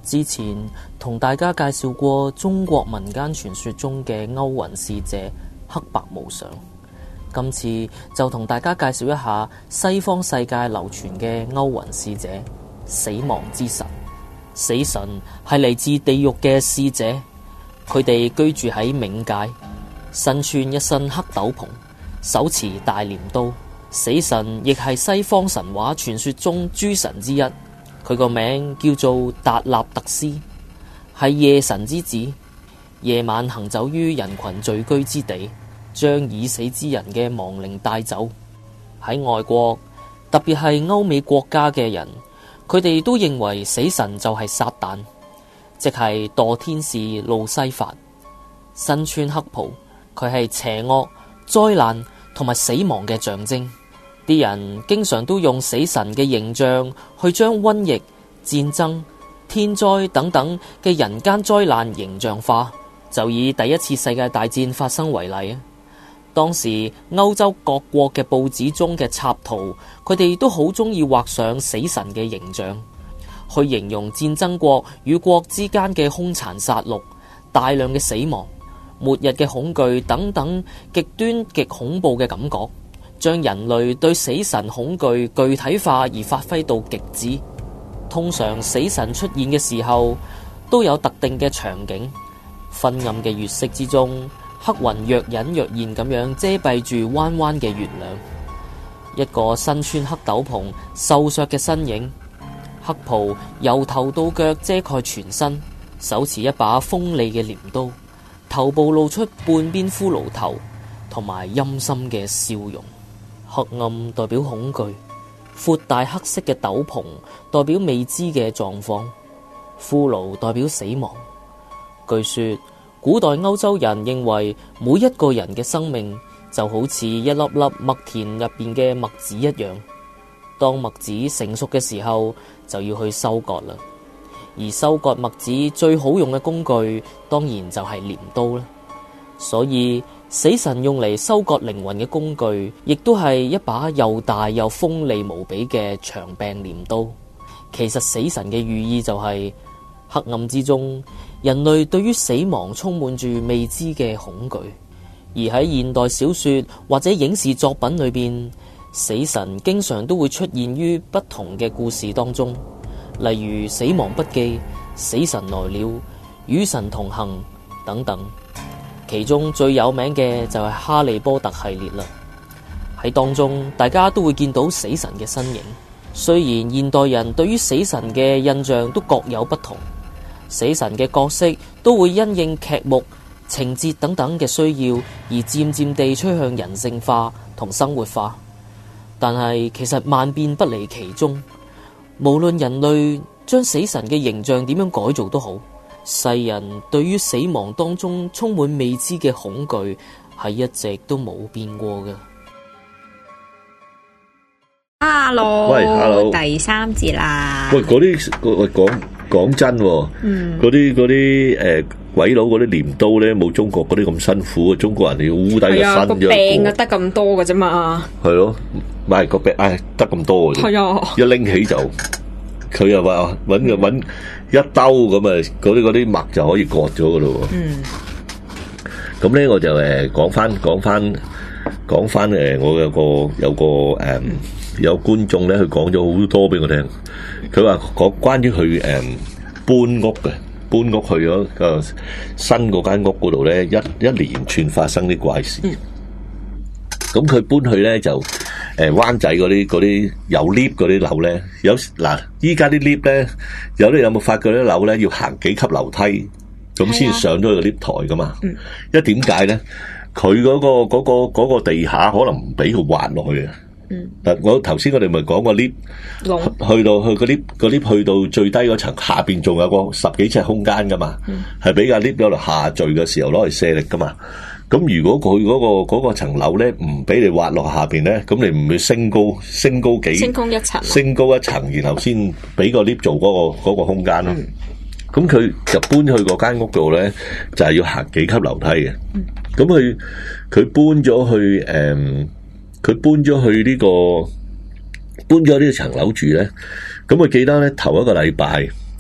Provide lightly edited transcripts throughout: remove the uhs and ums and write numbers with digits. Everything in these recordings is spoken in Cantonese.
之前同大家介紹過中國民間傳說中嘅勾魂使者黑白無常，今次就同大家介紹一下西方世界流傳嘅勾魂使者死亡之神。死神係嚟自地獄嘅使者，佢哋居住喺冥界，身穿一身黑斗篷，手持大鐮刀。死神亦係西方神話傳說中諸神之一。佢個名叫做達納特斯，係夜神之子。夜晚行走於人群聚居之地，將已死之人嘅亡靈帶走。喺外國，特別係歐美國家嘅人，佢哋都認為死神就係撒旦，即係墮天使路西法。身穿黑袍，佢係邪惡、災難同埋死亡嘅象徵。啲人經常都用死神嘅形象去將瘟疫、戰爭、天災等等嘅人間災難形象化。就以第一次世界大戰發生為例，當時歐洲各國嘅報紙中嘅插圖，佢哋都好中意畫上死神嘅形象，去形容戰爭國與國之間嘅兇殘殺戮、大量嘅死亡、末日嘅恐懼等等極端極恐怖嘅感覺，將人類對死神恐懼具體化而發揮到極致。通常死神出現嘅時候都有特定嘅場景，昏暗嘅月色之中，黑雲若隱若現咁樣遮蔽住彎彎嘅月亮。一個身穿黑斗篷、瘦削嘅身影，黑袍由頭到腳遮蓋全身，手持一把鋒利嘅鐮刀，頭部露出半邊骷髏頭，同埋陰森嘅笑容。黑暗代表恐懼，闊大黑色嘅斗篷代表未知嘅狀況，骷髏代表死亡。據說古代歐洲人認為每一個人嘅生命就好似一粒粒麥田入邊嘅麥子一樣，當麥子成熟嘅時候就要去收割啦。而收割麥子最好用嘅工具當然就係鐮刀啦。所以死神用嚟收割靈魂嘅工具，亦都係一把又大又鋒利無比嘅長柄鐮刀。其實死神嘅寓意就係黑暗之中，人類對於死亡充滿住未知嘅恐懼。而喺現代小說或者影視作品裏邊，死神經常都會出現於不同嘅故事當中，例如《死亡筆記》、《死神來了》、《與神同行》等等。其中最有名嘅就係《哈利波特》系列啦。喺當中，大家都會見到死神嘅身影。雖然現代人對於死神嘅印象都各有不同，死神嘅角色都會因應劇目、情節等等嘅需要而漸漸地趨向人性化同生活化。但係其實萬變不離其宗，無論人類將死神嘅形象點樣改造都好，世人對於死亡當中充滿未知嘅恐懼係一直都冇變過嘅。 Hello， 喂 ，Hello， 第三節啦。 喂，嗰啲講真，嗰啲鬼佬嗰啲鐮刀咧，冇中國嗰啲咁辛苦。中國人要烏低個身， 個柄啊得咁多嘅啫嘛。 係咯，唔係個柄，得咁多嘅。係啊，一拎起就，佢又話搵一兜咁啊，嗰啲墨就可以割咗噶咯。咁咧我就講翻我有觀眾咧，佢講咗好多俾我聽。佢話講關於佢搬屋去咗個新嗰間屋嗰度咧，一連串發生啲怪事。咁佢搬去咧就灣仔嗰啲有 lift 嗰啲樓咧，依家啲 lift 咧，有冇發覺啲樓咧要行幾級樓梯咁先上咗個 lift 台噶嘛？因為點解咧？佢嗰個地下可能唔俾佢滑落去啊！嗱，我頭先我哋咪講過 lift， 去個 lift 去到最低嗰層，下邊仲有個10幾尺空間噶嘛，係俾架 lift 喺度下墜嘅時候攞嚟卸力噶嘛。咁如果佢嗰個層樓咧唔俾你滑落下邊咧，咁你唔會升高一層，然後先俾個 lift 做嗰個空間咯。咁佢就搬去嗰間屋度咧，就係要行幾級樓梯嘅。咁佢搬咗呢個層樓住咧。咁我記得咧頭一個禮拜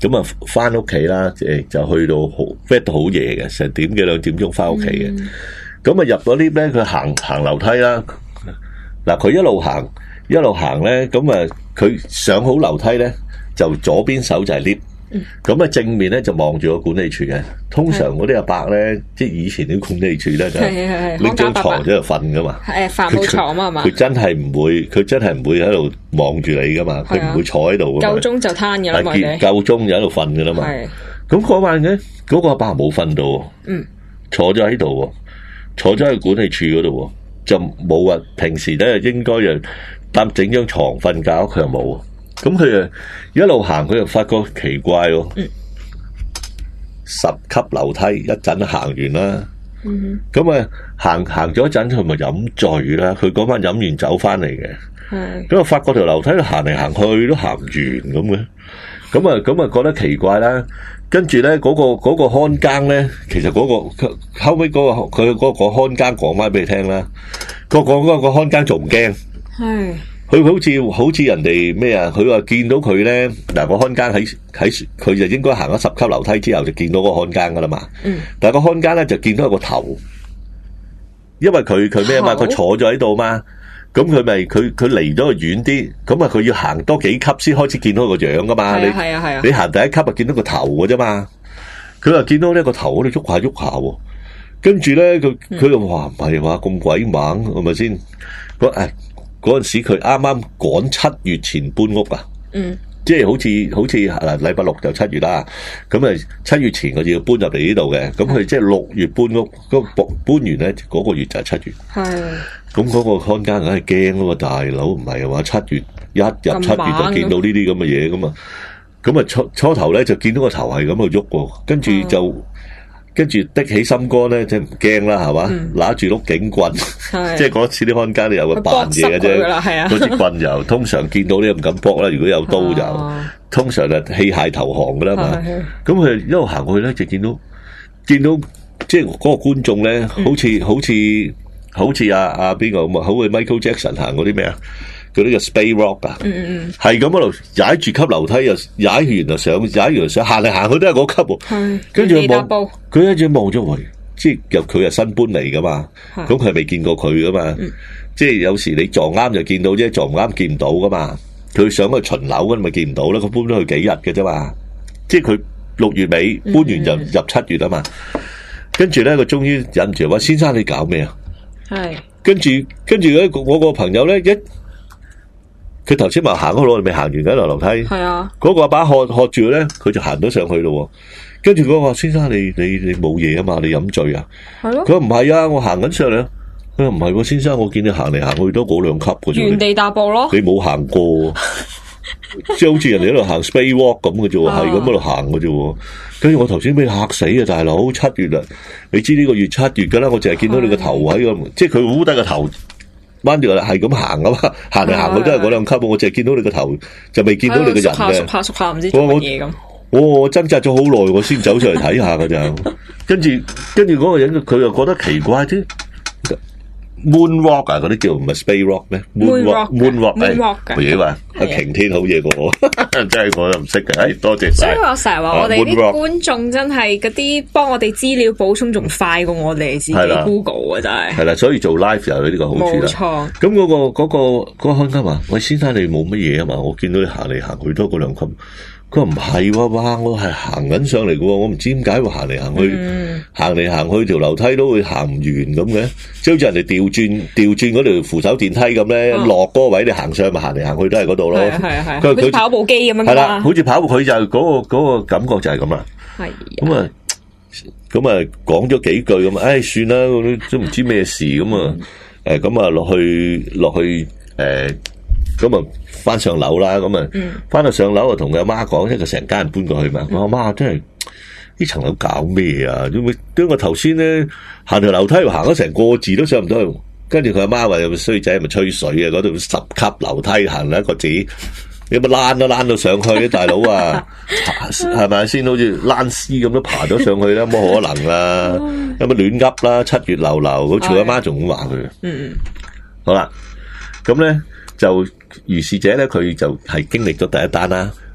咁啊翻屋企啦，就去到翻到好夜嘅，成點幾2點鐘翻屋企嘅。咁啊入咗 lift 咧，佢行樓梯啦。嗱，佢一路行咧，咁啊佢上好樓梯咧，就左邊手就係 lift。咁啊正面咧就望住個管理處嘅。通常嗰啲阿伯咧，即係以前啲管理處咧就拎張床喺度瞓噶嘛。 帆布床啊嘛。 佢真係唔會喺度望住你噶嘛。佢唔會坐喺度。 夠鐘就攤嘅啦，我哋夠鐘就喺度瞓噶啦嘛。咁嗰晚嘅嗰個阿伯冇瞓到，坐咗喺度，坐咗喺管理處嗰度，就冇啊。平時咧應該就搭整張床瞓覺，佢又冇。咁佢啊一路行，佢就發覺奇怪喎。10級樓梯一陣行完啦，咁啊行咗一陣，佢咪飲醉啦。佢嗰晚飲完酒翻嚟嘅，咁啊發覺條樓梯行嚟行去都行唔完咁嘅，咁啊覺得奇怪啦。跟住咧嗰個看更咧，其實嗰個後尾嗰個佢嗰個看更講翻俾你聽啦，個看更仲驚。佢好似人哋咩啊？佢話見到佢咧，嗱個看更喺佢就應該行咗10級樓梯之後就見到個看更噶啦嘛。但係個看更咧就見到一個頭，因為佢咩啊嘛？佢坐咗喺度嘛。咁佢咪佢離咗個遠啲，咁啊佢要行多幾級先開始見到個樣噶嘛。你行第一級啊見到個頭嘅啫嘛。佢話見到呢個頭喺度喐下喐下，跟住咧佢就話唔係話咁鬼猛係咪先？嗰陣時佢啱啱趕7月前搬屋啊，即係好似嗱禮拜6就7月啦，咁啊7月前我要搬入嚟呢度嘅，咁佢即係6月搬屋，搬完咧嗰個月就係7月。咁嗰個看更梗係驚啊嘛，大佬唔係話7月一入7月就見到呢啲咁嘅嘢咁啊，咁啊初頭咧就見到個頭係咁去喐喎，跟住的起心肝咧，即係唔驚啦，係嘛？拿住碌警棍，即係嗰次啲看更你有個扮嘢嘅啫，嗰支棍就通常見到你唔敢搏啦。如果有刀就通常就棄械投降噶啦嘛。咁佢一路行過去咧，就見到即係嗰個觀眾咧，好似阿邊個咁啊？好似 Michael Jackson 行嗰啲咩啊？嗰啲叫 Space Rock 啊，係咁喺度踩住級樓梯，又踩完就上，踩完就上，行嚟行去都係嗰級喎。跟住佢一直望咗喂，即係佢係新搬嚟噶嘛，咁佢係未見過佢噶嘛。即係有時你撞啱就見到啫，撞唔啱見唔到噶嘛。佢上去巡樓咁咪見唔到啦。佢搬咗去幾日嘅啫嘛。即係佢6月尾搬完就入7月啊嘛。跟住咧，佢終於忍唔住話：先生你搞咩啊？跟住咧，我個朋友咧佢頭先咪行嗰度，未行完嗰條樓梯。嗰個阿爸喝住咧，佢就行咗上去咯。跟住佢話：先生，你冇嘢啊嘛？你飲醉啊？佢話唔係啊，我行緊上嚟。佢話唔係喎，先生，我見你行嚟行去都嗰2級嘅啫。 原地踏步咯。 你冇行過，即係好似人哋喺度行 Space Walk 咁嘅啫，係咁喺度行嘅啫。跟住我頭先俾嚇死啊，大佬！7月啦，你知呢個月7月噶啦，我淨係見到你個頭喺個，即係佢烏低個頭。彎住係咁行啊嘛，行嚟行去都係嗰2級，我淨係見到你個頭，就未見到你個人嘅。 縮下唔知做乜嘢咁。 我掙扎咗好耐，我先走上嚟睇下噶咋。跟住嗰個人佢又覺得奇怪啫。Moonwalk 啊，嗰啲叫唔係 Space Rock 咩 ？Moonwalk 嘢話阿擎天好嘢過我，真係我都唔識嘅。多謝晒。 所以我成日話我哋啲觀眾真係嗰啲幫我哋資料補充仲快過我哋自己 Google 啊，真係。係啦，所以做 live 又有呢個好處啦。 冇錯。 咁嗰個看更話：喂，先生你冇乜嘢啊嘛？我見到你行嚟行去都嗰2級。佢話唔係喎，哇！我係行緊上嚟嘅喎，我唔知點解會行嚟行去，行嚟行去條樓梯都會行唔完咁嘅，即係好似人哋調轉嗰條扶手電梯咁咧，落嗰個位你行上咪行嚟行去都係嗰度咯。 係。佢跑步機咁樣。 係啦，好似跑步佢就嗰個感覺就係咁啦。係。咁啊講咗幾句咁，唉算啦，都唔知咩事咁啊，咁啊落去咁啊，翻上樓啦，咁啊，翻到上樓啊，同佢阿媽講，因為佢成家人搬過去嘛。我阿媽真係呢層樓搞咩啊？因為我頭先咧行條樓梯行咗成個字都上唔到去，跟住佢阿媽話有個衰仔咪吹水啊！嗰度10級樓梯行一個字，你咪躝都躝到上去，大佬啊，係咪先？好似躝屍咁都爬咗上去啦，冇可能啦，有乜亂噏啦？7月流流，好似佢阿媽仲咁話佢。好啦，咁咧就。如是者咧，佢就係經歷咗第一單啦。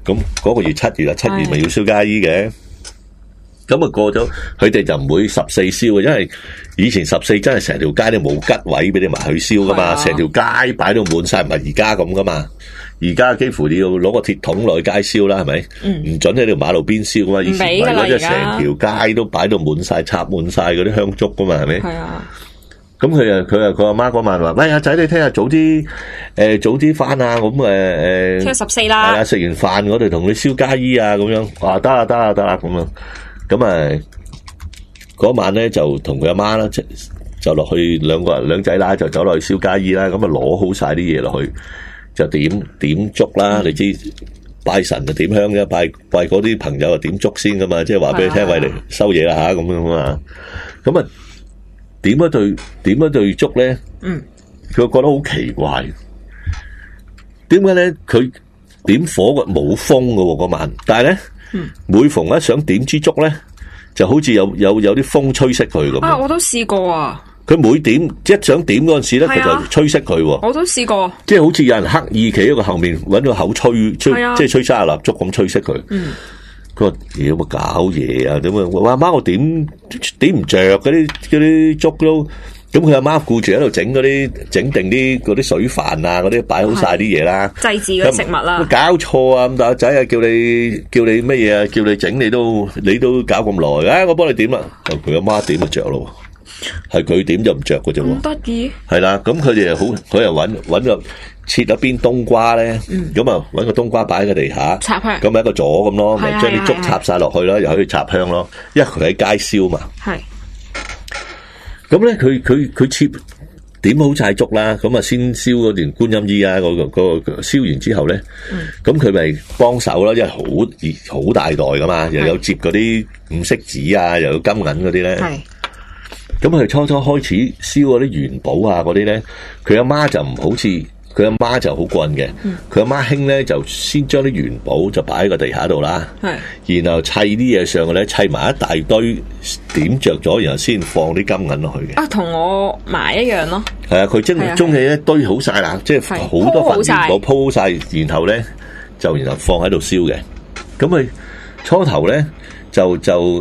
咁嗰個月7月啊，7月咪要燒街衣嘅。咁啊過咗，佢哋就唔會14燒嘅，因為以前14真係成條街都冇吉位俾你埋去燒噶嘛，成條街擺到滿晒，唔係而家咁噶嘛。而家幾乎你要攞個鐵桶落去街燒啦，係咪？唔准喺條馬路邊燒噶嘛。以前唔係嗰隻成條街都擺到滿晒，插滿晒嗰啲香燭噶嘛，係咪？係啊。咁佢阿媽嗰晚話：喂，阿仔，你聽日早啲翻啊！咁聽日14啦。 係啊，食完飯我哋同你燒街衣啊，咁樣。話得啦咁樣。咁啊，嗰晚咧就同佢阿媽啦，就落去兩仔啦，就走落去燒街衣啦。咁啊攞好晒啲嘢落去，就點燭啦。你知拜神就點香嘅，拜嗰啲朋友就點燭先噶嘛。即係話俾你聽，喂，嚟收嘢啦吓，咁樣啊。咁啊，點一對燭咧？佢覺得好奇怪，點解咧？佢點火嘅冇風嘅嗰晚，但係咧。每逢一想點支燭咧，就好似有啲風吹熄佢咁。 啊，我都試過啊！ 佢每點一想點嗰陣時咧，佢就吹熄佢。 我都試過， 即係好似有人刻意企喺個後面搵個口吹，即係吹生日蠟燭咁吹熄佢。佢話：妖乜搞嘢啊？點啊？我阿媽我點唔着嗰啲燭都。咁佢阿媽顧住喺度整定啲嗰啲水飯啊，嗰啲擺好晒啲嘢啦， 祭祀嘅食物啦。 搞錯啊！咁大個仔啊，叫你乜嘢啊？叫你整你都搞咁耐，我幫你點啦。佢阿媽點就着咯，係佢點就唔着嘅啫。 咁得意。係啦，咁佢哋佢又搵個切一邊冬瓜咧，咁啊搵個冬瓜擺喺個地下， 插香， 咁咪一個座咁咯，咪將啲竹插晒落去啦，又可以插香咯。因為佢喺街燒嘛。係。咁咧，佢切點好晒燭啦，咁啊先燒嗰段觀音衣啊，嗰個燒完之後咧，咁佢咪幫手啦，因為好大袋噶嘛，又有接嗰啲五色紙啊，又有金銀嗰啲咧。係。咁佢初開始燒嗰啲元寶啊嗰啲咧，佢阿媽就唔好似。佢阿媽就好棍嘅，佢阿媽興咧就先將啲元寶就擺喺個地下度啦，然後砌啲嘢上去咧，砌埋一大堆點着咗，然後先放啲金銀落去嘅。啊， 同我買一樣咯。係啊， 佢中氣咧堆好晒啦，即係好多份元寶鋪晒，然後咧然後放喺度燒嘅。咁佢初頭咧就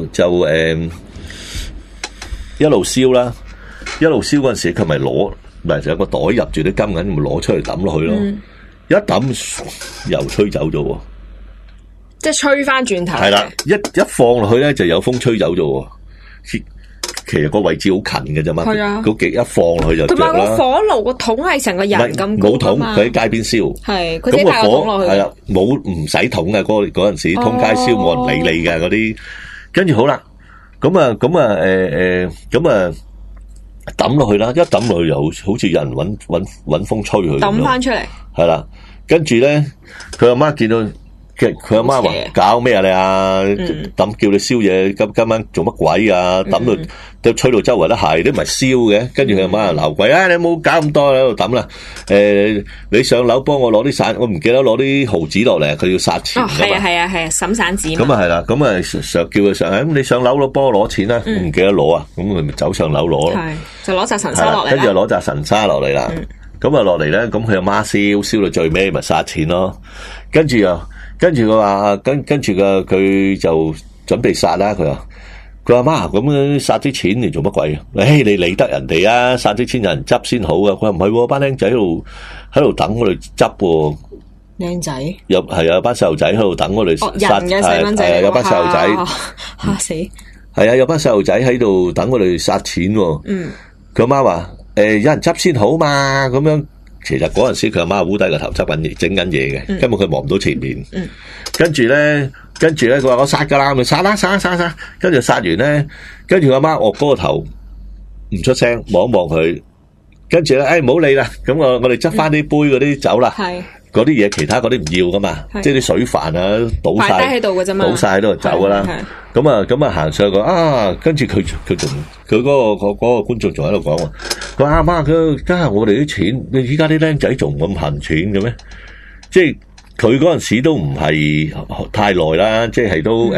一路燒啦，一路燒嗰陣時佢咪攞。咪就有個袋入住啲金銀，咪攞出嚟抌落去咯。一抌又吹走咗， 即係吹翻轉頭。 係啦，一放落去咧，就有風吹走咗。其實個位置好近嘅啫嘛。係啊，嗰極一放落去就着啦。同埋個火爐個桶係成個人咁高。冇桶，佢喺街邊燒。係，佢自己帶個桶落去。係啦，冇唔使桶嘅嗰陣時，通街燒冇人理你嘅嗰啲。跟住好啦，咁啊。抌落去啦，一抌落去又好似有人搵風吹佢， 抌翻出嚟。 係啦，跟住咧，佢阿媽見到佢阿媽話：搞咩啊你啊？抌叫你燒嘢，今晚做乜鬼啊？抌到都吹到周圍都係，都唔係燒嘅。跟住佢阿媽又鬧鬼啊！你冇搞咁多喺度抌啦。你上樓幫我攞啲散，我唔記得攞啲毫紙落嚟，佢要殺錢。 係啊，審散紙。 咁啊係啦，咁啊上叫佢上，咁你上樓咯，幫我攞錢啦。我唔記得攞啊，咁佢咪走上樓攞咯。係，就攞紮神沙落嚟。跟住攞紮神沙落嚟啦。咁啊落嚟咧，咁佢阿媽燒到最尾咪殺錢咯。跟住佢話，跟住佢就準備殺啦。佢話媽，咁樣殺啲錢嚟做乜鬼啊？你理得人哋啊？殺啲錢有人執先好啊。佢話唔係，班僆仔喺度等我哋執。僆仔係啊，班細路仔喺度等我哋殺。人嘅細蚊仔，有班細路仔嚇死。係啊，有班細路仔喺度等我哋殺錢。佢阿媽話：有人執先好嘛。咁樣。其實嗰陣時佢阿媽烏低個頭執緊嘢，整緊嘢嘅，根本佢望唔到前面。跟住咧，佢話我殺噶啦，咪殺啦。跟住殺完咧，跟住阿媽惡嗰個頭唔出聲，望一望佢。跟住咧，唔好理啦。咁我哋執翻啲杯嗰啲走啦。係嗰啲嘢，其他嗰啲唔要噶嘛。即係啲水飯啊，倒晒喺度噶啫嘛，倒晒喺度就走噶啦。咁啊行上去啊，跟住佢仲佢嗰個觀眾仲喺度講喎。佢話阿媽，佢家下我哋啲錢，你依家啲僆仔仲咁恨錢嘅咩？即係佢嗰陣時都唔係太耐啦，即係都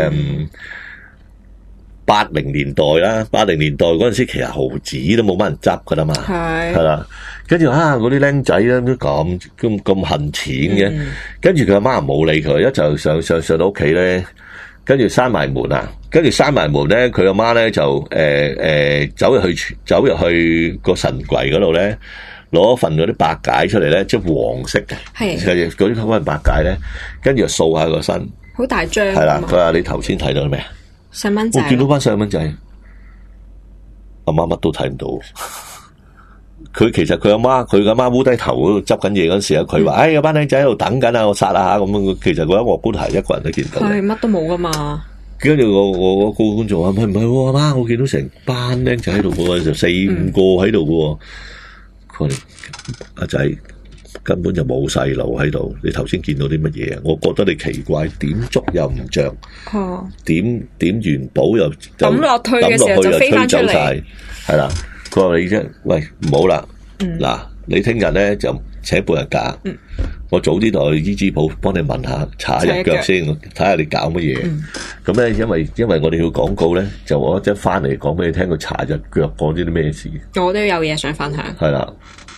80年代啦，80年代嗰陣時其實毫子都冇乜人執噶啦嘛，係啦。 跟住嗰啲僆仔咧都咁恨錢嘅，跟住佢阿媽冇理佢，一就上到屋企咧，跟住閂埋門啊，跟住閂埋門咧，佢阿媽咧就走入去個神櫃嗰度咧，攞份嗰啲白解出嚟咧，即係黃色嘅，係嗰啲份白解咧，跟住就掃下個身， 好大張， 係啦。佢話你頭先睇到咩啊？ 細蚊仔， 我見到班細蚊仔，阿媽乜都睇唔到。其實佢阿媽烏低頭嗰度執緊嘢嗰時啊，佢話：有班僆仔喺度等緊啊，我殺下咁樣。其實嗰一鑊棺材一個人都見到， 係乜都冇噶嘛。跟住我高官就話：唔係阿媽，我見到成班僆仔喺度嘅，就4-5個喺度嘅。佢話：阿仔根本就冇細路喺度，你頭先見到啲乜嘢啊？我覺得你奇怪，點燭又唔着，點元寶又抌落去嘅時候就飛翻出嚟， 係啦。佢話你啫，喂唔好啦，嗱你聽日咧就請半日假，我早啲落去醫治鋪幫你問下，查下日腳先，睇下你搞乜嘢。咁咧因為我哋要廣告咧，就我一陣翻嚟講俾你聽，佢查日腳講啲咩事。 我都有嘢想分享。 係啦。